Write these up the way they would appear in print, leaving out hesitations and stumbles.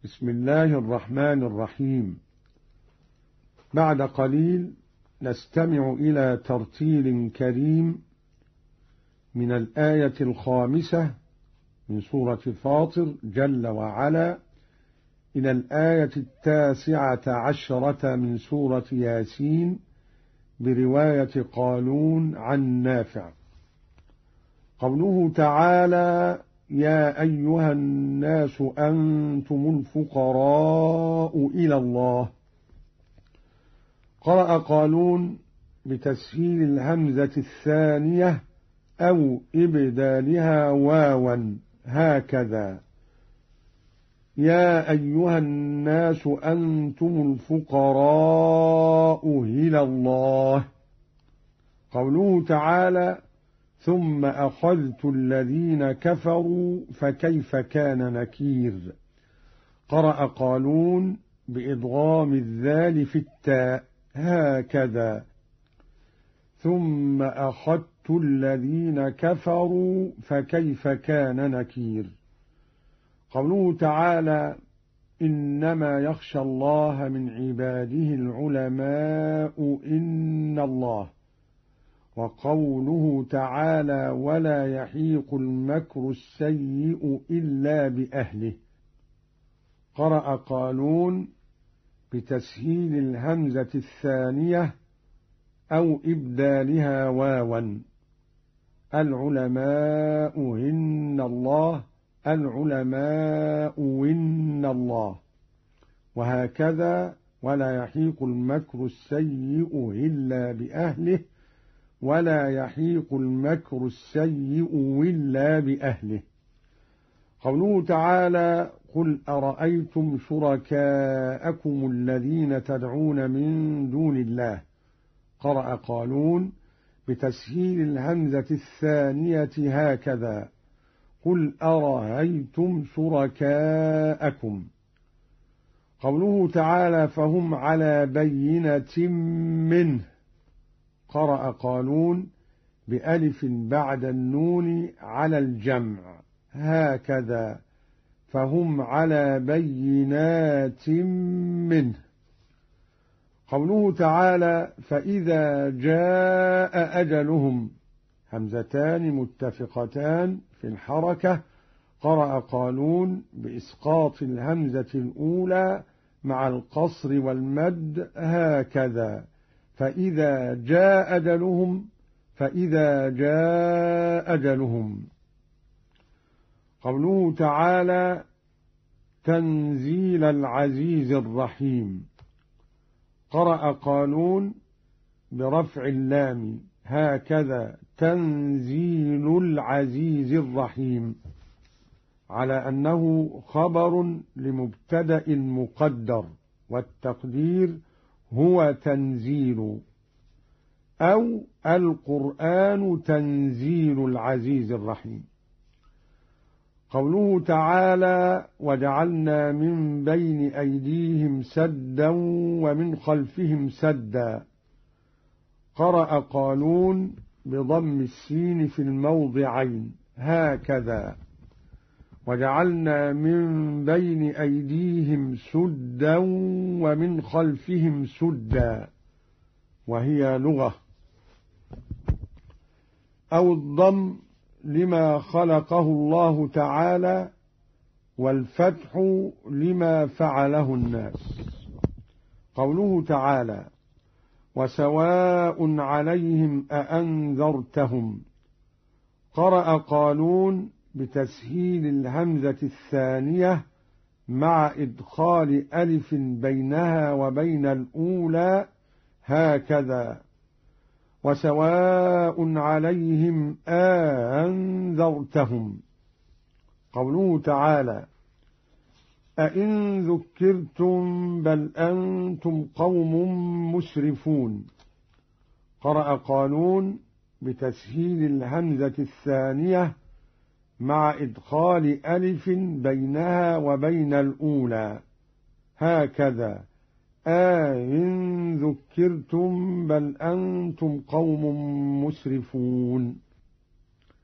بسم الله الرحمن الرحيم. بعد قليل نستمع إلى ترتيل كريم من الآية 5 من سورة فاطر جل وعلا إلى الآية 19 من سورة ياسين برواية قالون عن نافع. قوله تعالى: يا أيها الناس أنتم الفقراء إلى الله. قرأ قالون بتسهيل الهمزة الثانية أو إبدالها واوا هكذا: يا أيها الناس أنتم الفقراء إلى الله. قوله تعالى: ثم أخذت الذين كفروا فكيف كان نكير. قرأ قالون بإدغام الذال في التاء هكذا: ثم أخذت الذين كفروا فكيف كان نكير. قوله تعالى: إنما يخشى الله من عباده العلماء إن الله. وقوله تعالى: ولا يحيق المكر السيء إلا بأهله. قرأ قالون بتسهيل الهمزة الثانية أو إبدالها واوا: العلماء إن الله، العلماء إن الله. وهكذا: ولا يحيق المكر السيء إلا بأهله، ولا يحيق المكر السيء إلا بأهله. قوله تعالى: قل أرأيتم شركاءكم الذين تدعون من دون الله. قرأ قالون بتسهيل الهمزة الثانية هكذا: قل أرأيتم شركاءكم. قوله تعالى: فهم على بينة منه. قرأ قالون بألف بعد النون على الجمع هكذا: فهم على بينات منه. قوله تعالى: فإذا جاء أجلهم. همزتان متفقتان في الحركة. قرأ قالون بإسقاط الهمزة الأولى مع القصر والمد هكذا: فإذا جاء أجلهم، فإذا جاء أجلهم. قوله تعالى: تنزيل العزيز الرحيم. قرأ قالون برفع اللام هكذا: تنزيل العزيز الرحيم، على أنه خبر لمبتدأ مقدر، والتقدير هو تنزيل، أو القرآن تنزيل العزيز الرحيم. قوله تعالى: وجعلنا من بين أيديهم سدا ومن خلفهم سدا. قرأ قالون بضم السين في الموضعين هكذا: وجعلنا من بين أيديهم سدا ومن خلفهم سدا، وهي لغة. أو الضم لما خلقه الله تعالى، والفتح لما فعله الناس. قوله تعالى: وسواء عليهم أأنذرتهم. قرأ قالون بتسهيل الهمزة الثانية مع إدخال ألف بينها وبين الأولى هكذا: وسواء عليهم أأنذرتهم. قوله تعالى: أئن ذكرتم بل أنتم قوم مسرفون. قرأ قالون بتسهيل الهمزة الثانية مع إدخال ألف بينها وبين الأولى هكذا: إن ذكرتم بل أنتم قوم مسرفون.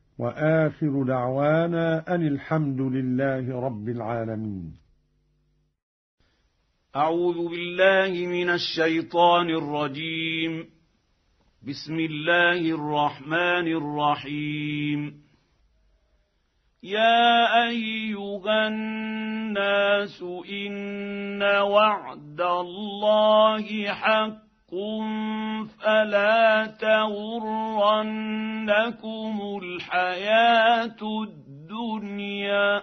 وآخر دعوانا أن الحمد لله رب العالمين. أعوذ بالله من الشيطان الرجيم. بسم الله الرحمن الرحيم. يا أيها الناس إن وعد الله حق فلا تغرنكم الحياة الدنيا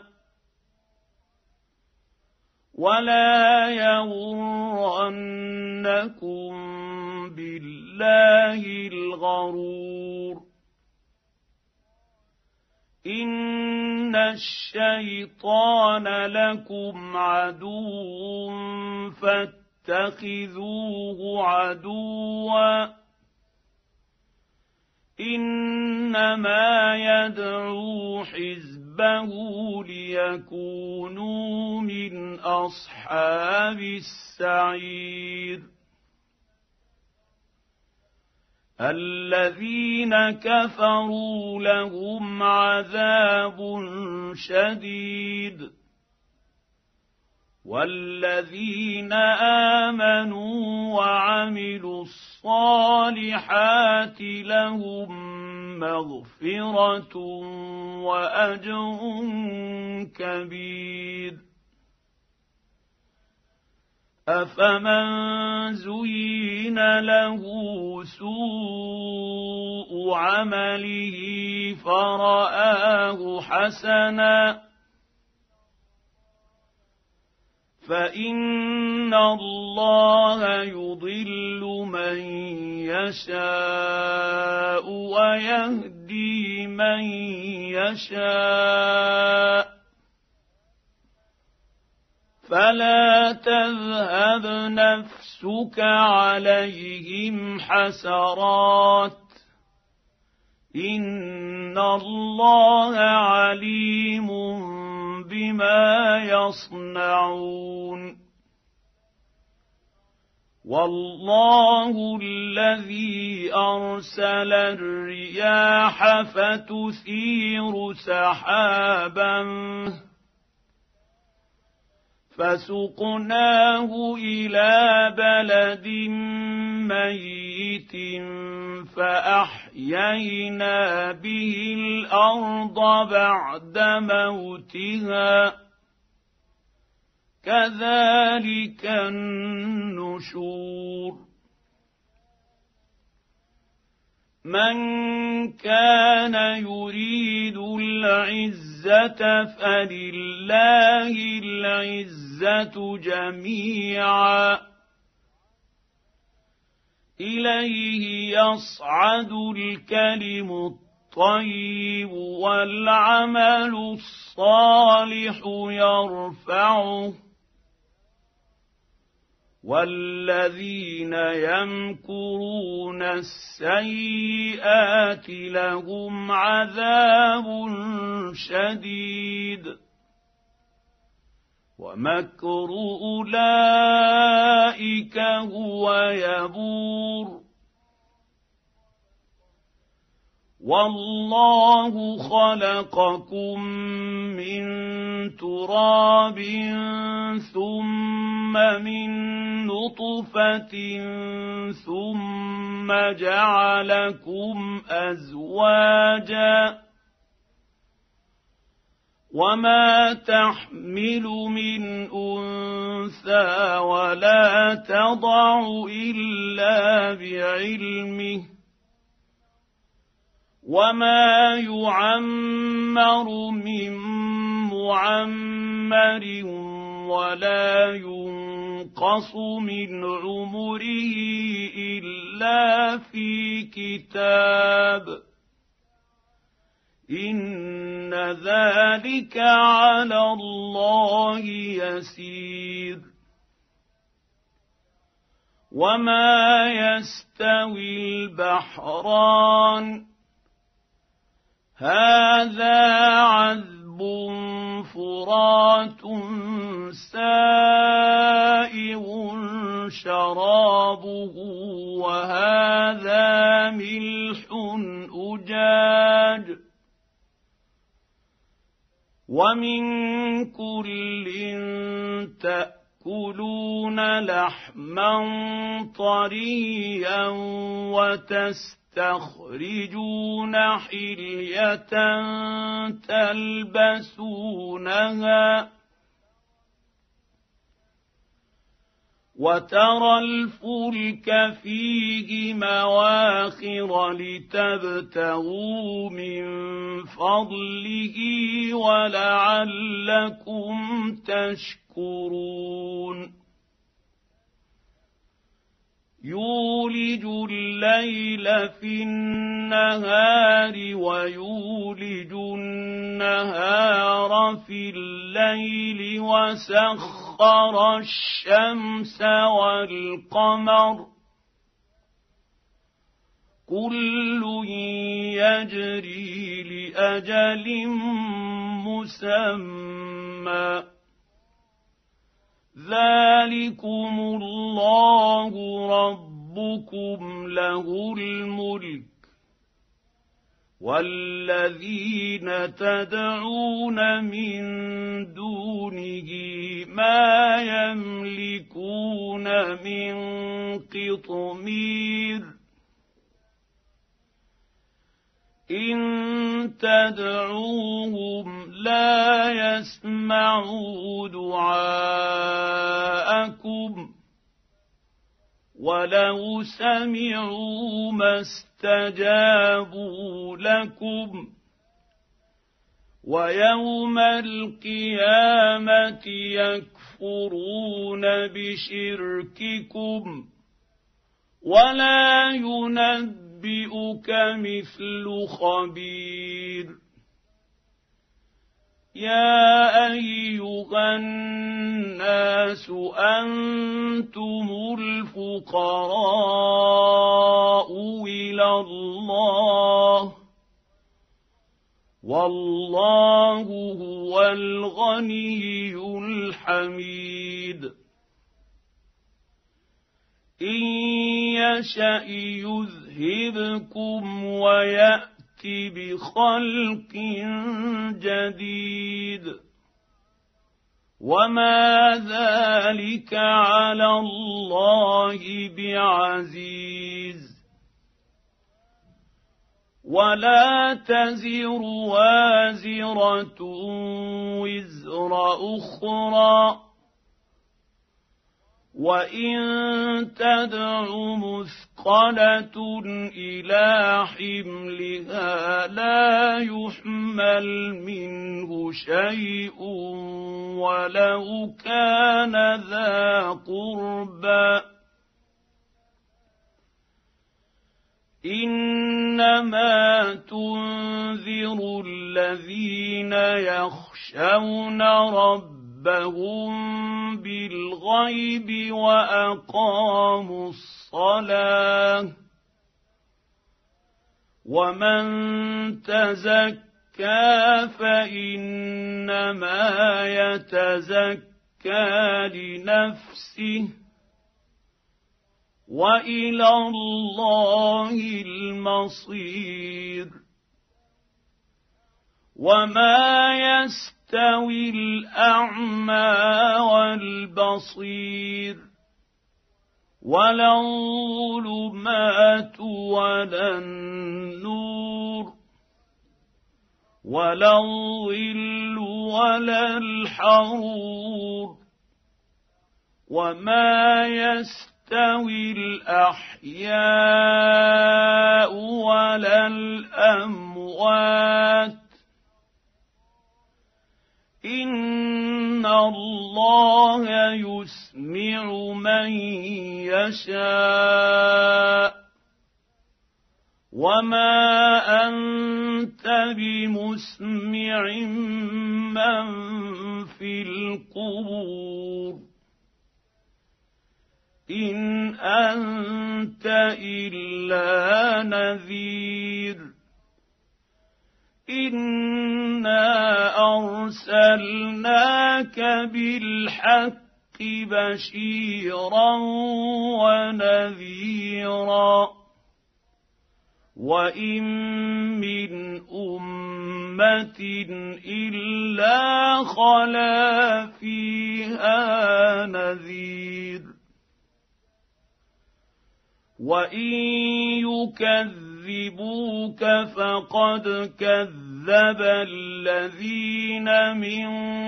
ولا يغرنكم بالله الغرور. إن الشيطان لكم عدو فاتخذوه عدوا إنما يدعو حزبه ليكونوا من أصحاب السعير. الذين كفروا لهم عذاب شديد والذين آمنوا وعملوا الصالحات لهم مغفرة وأجر كبير. أفمن زين له سوء عمله فرآه حسنا فإن الله يضل من يشاء ويهدي من يشاء فلا تذهب نفسك عليهم حسرات إن الله عليم بما يصنعون. والله الذي أرسل الرياح فتثير سحابا فسقناه إلى بلد ميت فأحيينا به الأرض بعد موتها كذلك النشور. من كان يريد العزة فلله العزة جميعا إليه يصعد الكلم الطيب والعمل الصالح يرفعه والذين يمكرون السيئات لهم عذاب شديد ومكر أولئك هو يبور. والله خلقكم من تراب ثم من نطفة ثم جعلكم أزواجا وما تحمل من أنثى ولا تضع إلا بعلمه وما يعمر من معمر ولا ينقص من عمره إلا في كتاب إن ذلك على الله يسير. وما يستوي البحران هذا عذب فرات سائغ شرابه وهذا ملح أجاج ومن كل تأكلون تأكلون لحما طريا وتستخرجون حلية تلبسونها وترى الفلك فيه مواخر لتبتغوا من فضله ولعلكم تشكرون يولج الليل في النهار ويولج النهار في الليل وسخر الشمس والقمر كل يجري لأجل مسمى ذلكم الله ربكم له الملك والذين تدعون من دونه ما يملكون من قطمير إن تدعوهم لا يسمعوا دعاءكم ولو سمعوا ما استجابوا لكم ويوم القيامة يكفرون بشرككم ولا ينبئك مثل خبير يا أيها الناس أنتم الفقراء إلى الله والله هو الغني الحميد إن يشأ يذهبكم ويأتي بخلق جديد وما ذلك على الله بعزيز ولا تزر وازرة وزر أخرى وإن تدع مثقلة إلى حملها لا يحمل منه شيء ولو كان ذا قربى إنما تنذر الذين يخشون ربهم بالغيب وأقاموا الصلاة ومن تزكى فإنما يتزكى لنفسه وإلى الله المصير وما يستوي الأعمى والبصير ولا الظلمات ولا النور ولا الظل ولا الحرور وما يستوي الأحياء ولا الأموات إن الله يسمع من يشاء وما أنت بمسمع من في القبور إن أنت إلا نذير إنا أرسلناك بالحق بشيرا ونذيرا وإن من أمة إلا خلا فيها نذير وان يكذبوك فقد كذب الذين من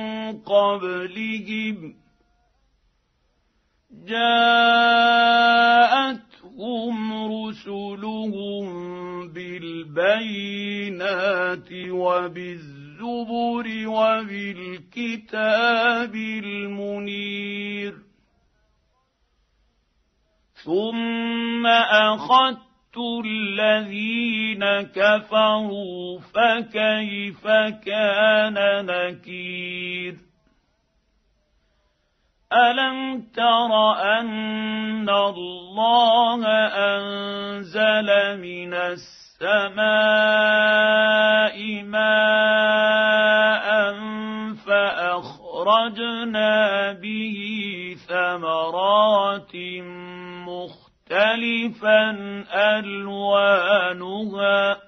قبلهم جاءتهم رسلهم بالبينات وبالزبر وبالكتاب المنير ثم اخذت الذين كفروا فكيف كان نكير الم تر ان الله انزل من السماء ماء فاخرجنا به ثمرات مختلفا الوانها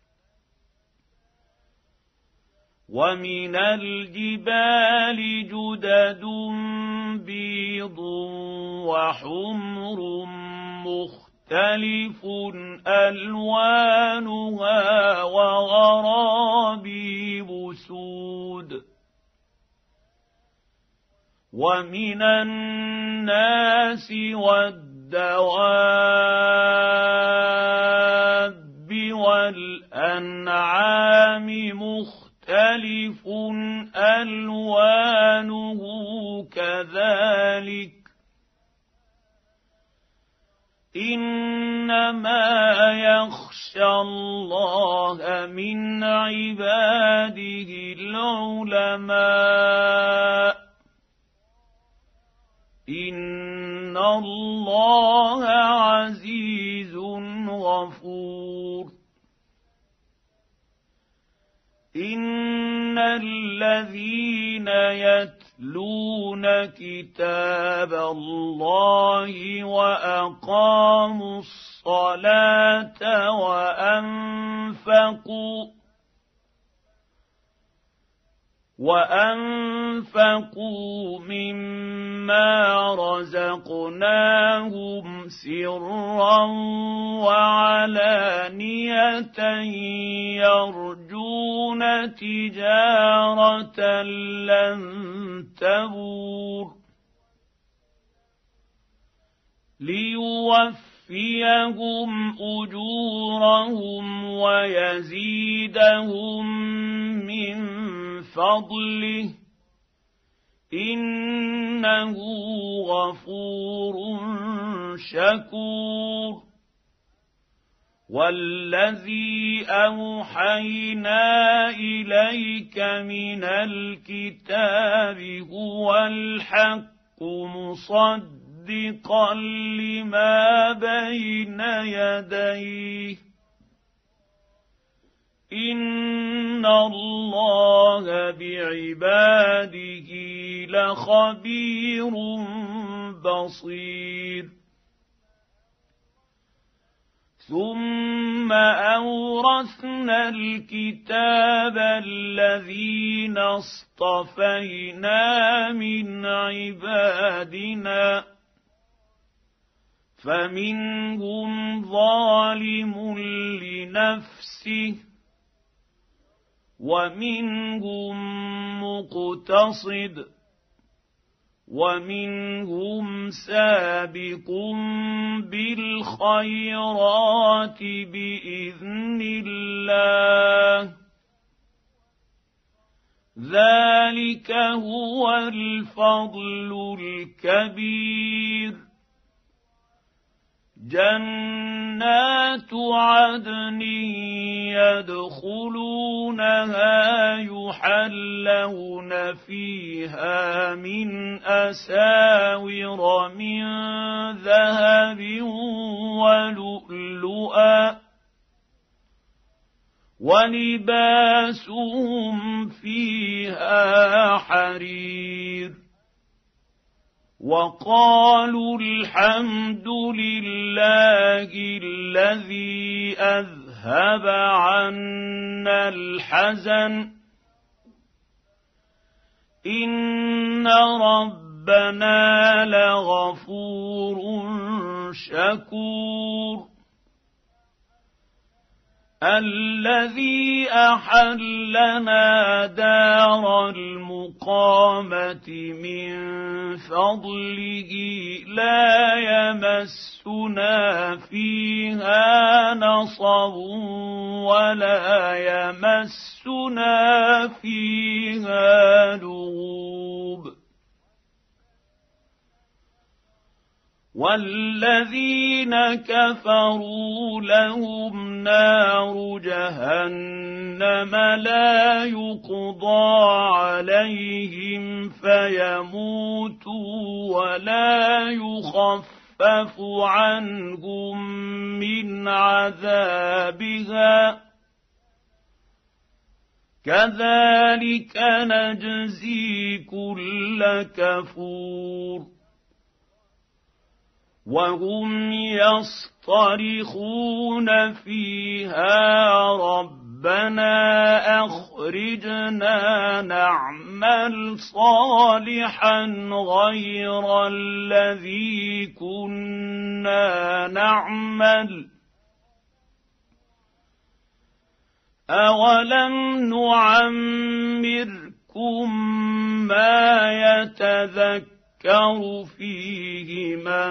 ومن الجبال جدد بيض وحمر مختلف الوانها وغرابيب سود ومن الناس والدواب والأنعام مختلف ألوانه كذلك إنما يخشى الله من عباده العلماء إن الله عزيز غفور إن الذين يتلون كتاب الله وأقاموا الصلاة وأنفقوا مما رزقناهم سرا وعلانية يرجون تجارة لن تبور ليوفيهم أجورهم ويزيدهم من فضله إنه غفور شكور والذي أوحينا إليك من الكتاب هو الحق مصدقا لما بين يديه إن الله بعباده لخبير بصير ثم أورثنا الكتاب الذين اصطفينا من عبادنا فمنهم ظالم لنفسه ومنهم مقتصد ومنهم سابق بالخيرات بإذن الله ذلك هو الفضل الكبير جنات عدن يدخلونها يحلون فيها من أساور من ذهب ولؤلؤا ولباسهم فيها حرير وقالوا الحمد لله الذي أذهب عنا الحزن إن ربنا ربنا لغفور شكور الذي أحلنا دار المقامة من فضله لا يمسنا فيها نصب ولا يمسنا فيها لغوب والذين كفروا لهم نار جهنم لا يقضى عليهم فيموتوا ولا يخفف عنهم من عذابها كذلك نجزي كل كفور وهم يصطرخون فيها ربنا أخرجنا نعمل صالحا غير الذي كنا نعمل أولم نعمركم ما يتذكر فيه من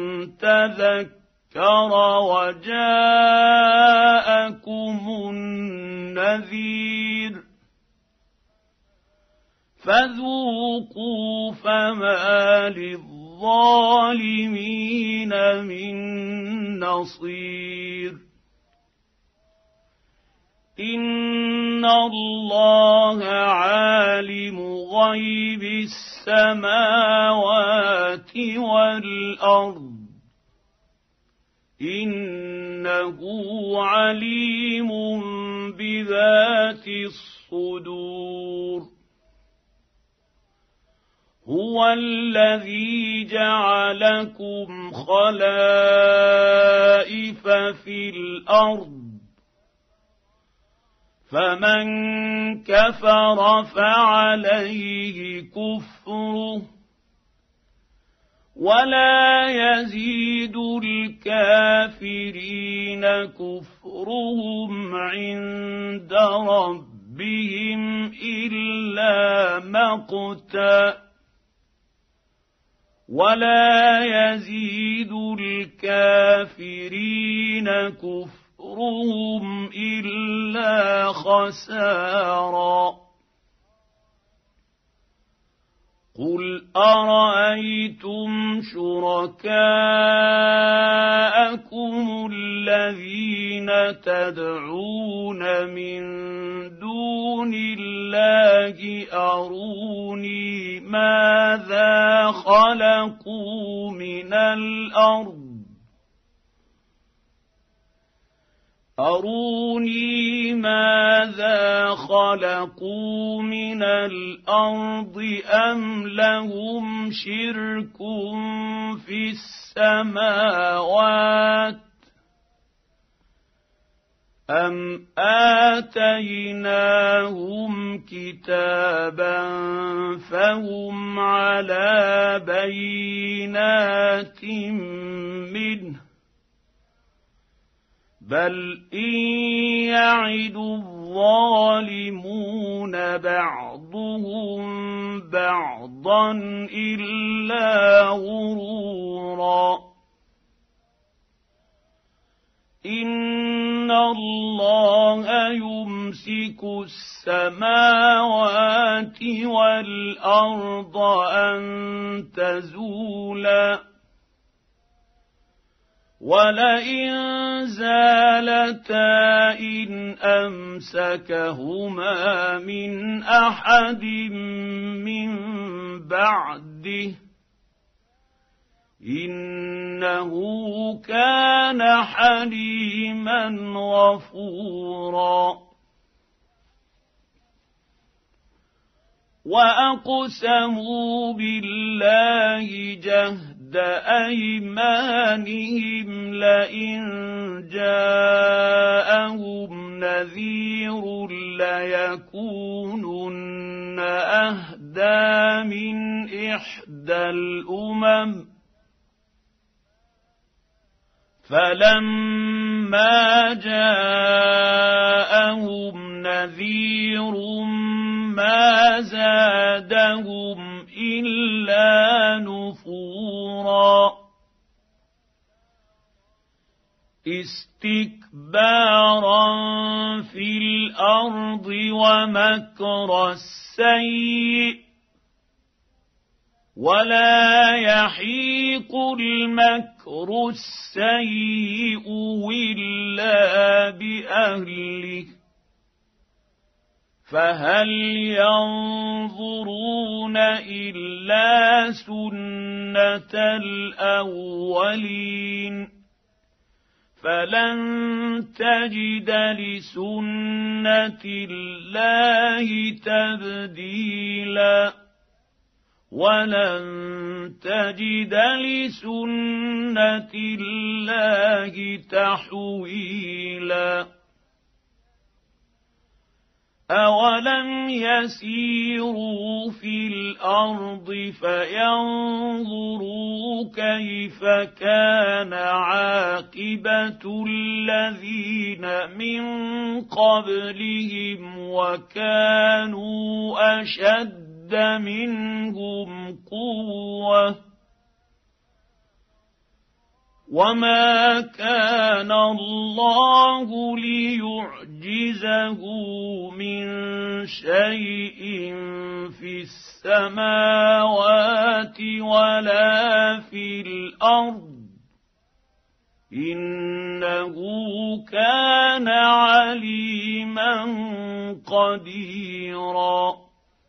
تذكر وجاءكم النذير فذوقوا فما للظالمين من نصير إن الله عالم غيب السماوات والأرض إنه عليم بذات الصدور هو الذي جعلكم خلائف في الأرض فمن كفر فعليه كفره ولا يزيد الكافرين كفرهم عند ربهم إلا مقتا ولا يزيد الكافرين كفرهم إلا خسارا قل أرأيتم شركاءكم الذين تدعون من دون الله أروني ماذا خلقوا من الأرض أروني ماذا خلقوا من الأرض أم لهم شرك في السماوات أم آتيناهم كتابا فهم على بينات منه بل إن يعد الظالمون بعضهم بعضا إلا غرورا إن الله يمسك السماوات والأرض أن تزولا ولئن زالتا إن أمسكهما من أحد من بعده إنه كان حليما غفورا وأقسموا بالله جهد أيمانهم لئن جاءهم نذير ليكونن أهدى من إحدى إحدى الأمم فلما جاءهم نذير ما زادهم إلا نفورا استكبارا في الأرض ومكر السيء ولا يحيق المكر السيء إلا بأهله فهل ينظرون إلا سنة الأولين فلن تجد لسنة الله تبديلا ولن تجد لسنة الله تحويلا أولم يسيروا في الأرض فينظروا كيف كان عاقبة الذين من قبلهم وكانوا أشد منهم قوة وما كان الله ليعجزه من شيء في السماوات ولا في الأرض إنه كان عليما قديرا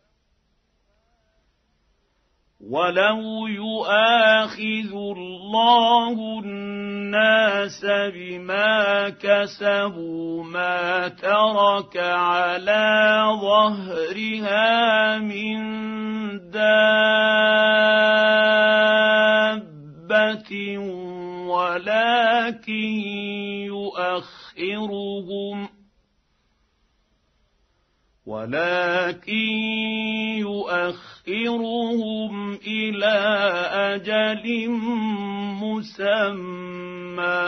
ولو يؤاخذ الله الناس بما كسبوا ما ترك على ظهرها من دابة ولكن يؤخرهم إلى أجل مسمى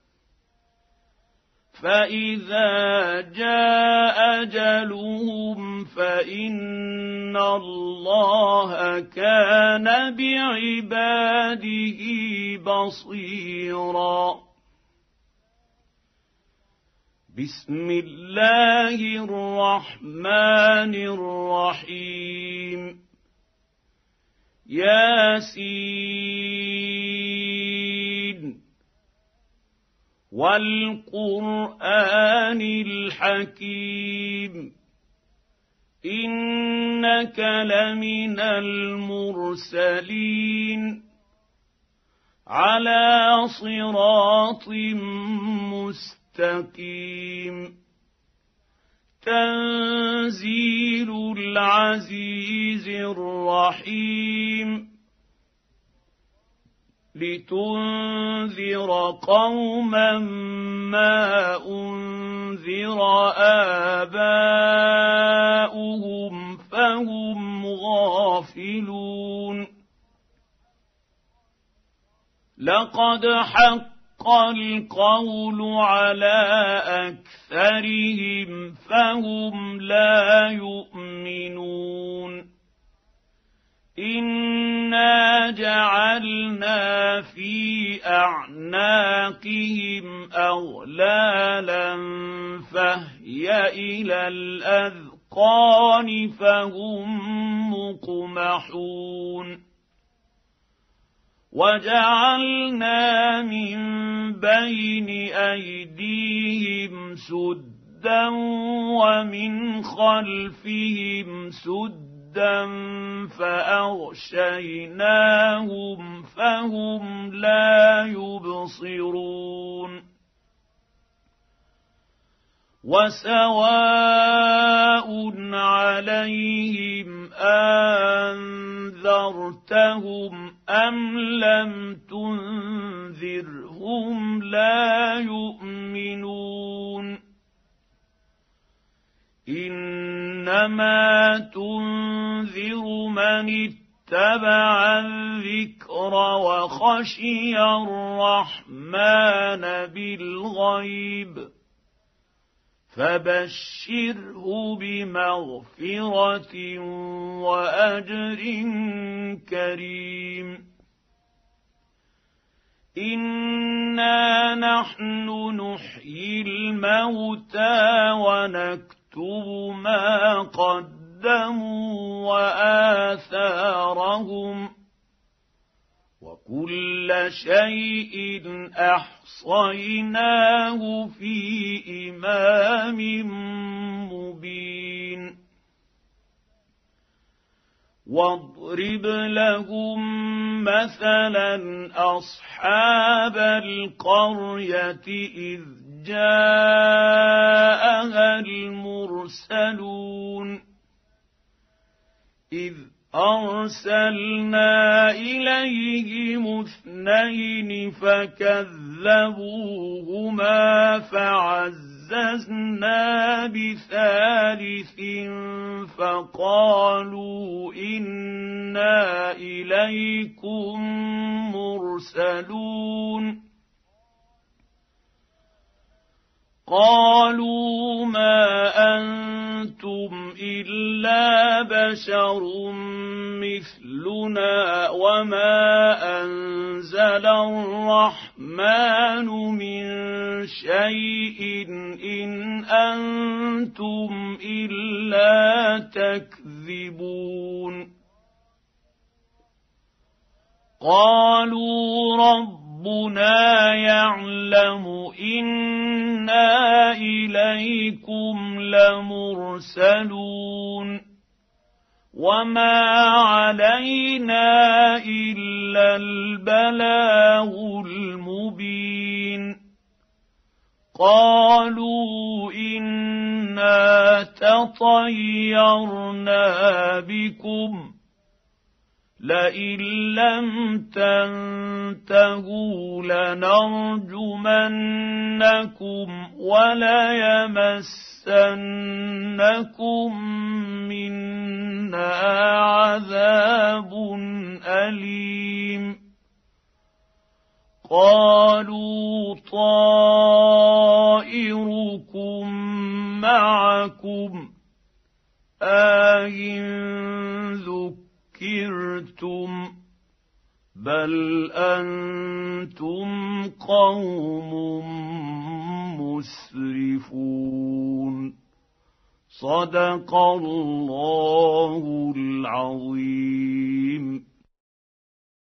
فإذا جاء أجلهم فإن الله كان بعباده بصيرا. بسم الله الرحمن الرحيم. ياسين والقرآن الحكيم إنك لمن المرسلين على صراط مستقيم تنزيل العزيز الرحيم لتنذر قوما ما أنذر آباؤهم فهم غافلون. لقد حق القول على أكثرهم فهم لا يؤمنون. إنا جعلنا في أعناقهم أغلالا فهي إلى الأذقان فهم مقمحون. وجعلنا من بين أيديهم سدا ومن خلفهم سدا فأغشيناهم فهم لا يبصرون. وسواء عليهم أنذرتهم أم لم تنذرهم لا يؤمنون. إنما تنذر من واتبع الذكر وخشي الرحمن بالغيب فبشره بمغفرة وأجر كريم إنا نحن نحيي الموتى ونكتب ما قدموا وآثارهم وكل شيء أحصيناه في إمام مبين واضرب لهم مثلا أصحاب القرية إذ جاءها المرسلون إذ أرسلنا إليهم 2 فكذبوهما فعززنا بثالث فقالوا إنا إليكم مرسلون قالوا ما أنتم إلا بشر مثلنا وما أنزل الرحمن من شيء إن أنتم إلا تكذبون قالوا ربنا يعلم إنا إليكم لمرسلون وما علينا إلا البلاغ المبين قالوا إنا تطيرنا بكم لئن لم تنتهوا لنرجمنكم وليمسنكم منا عذاب أليم قالوا طائركم معكم ذكرتم بل أنتم قوم مسرفون صدق الله العظيم.